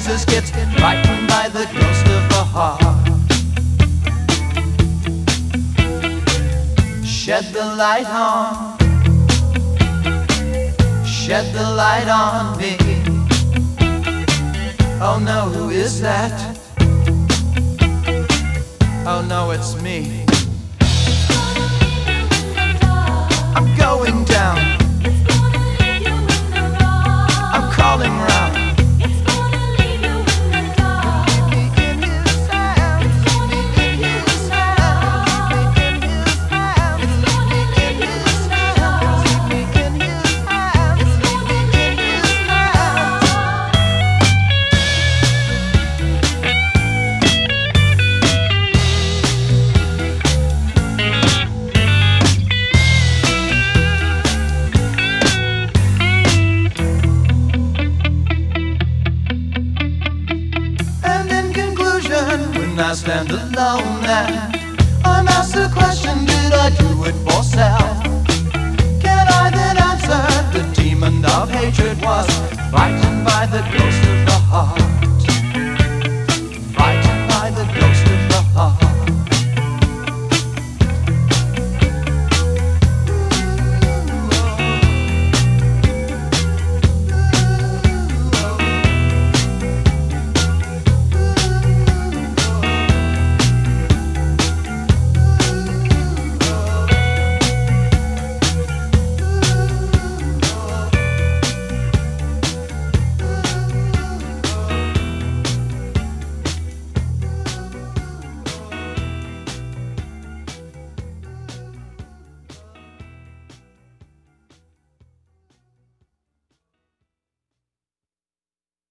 Jesus gets frightened by the ghost of a heart. Shed the light on, shed the light on me. Oh no, who is that? Oh no, it's me. I'm going down, I'm crawling round. When I stand alone and I'm asked the question, did I do it for self?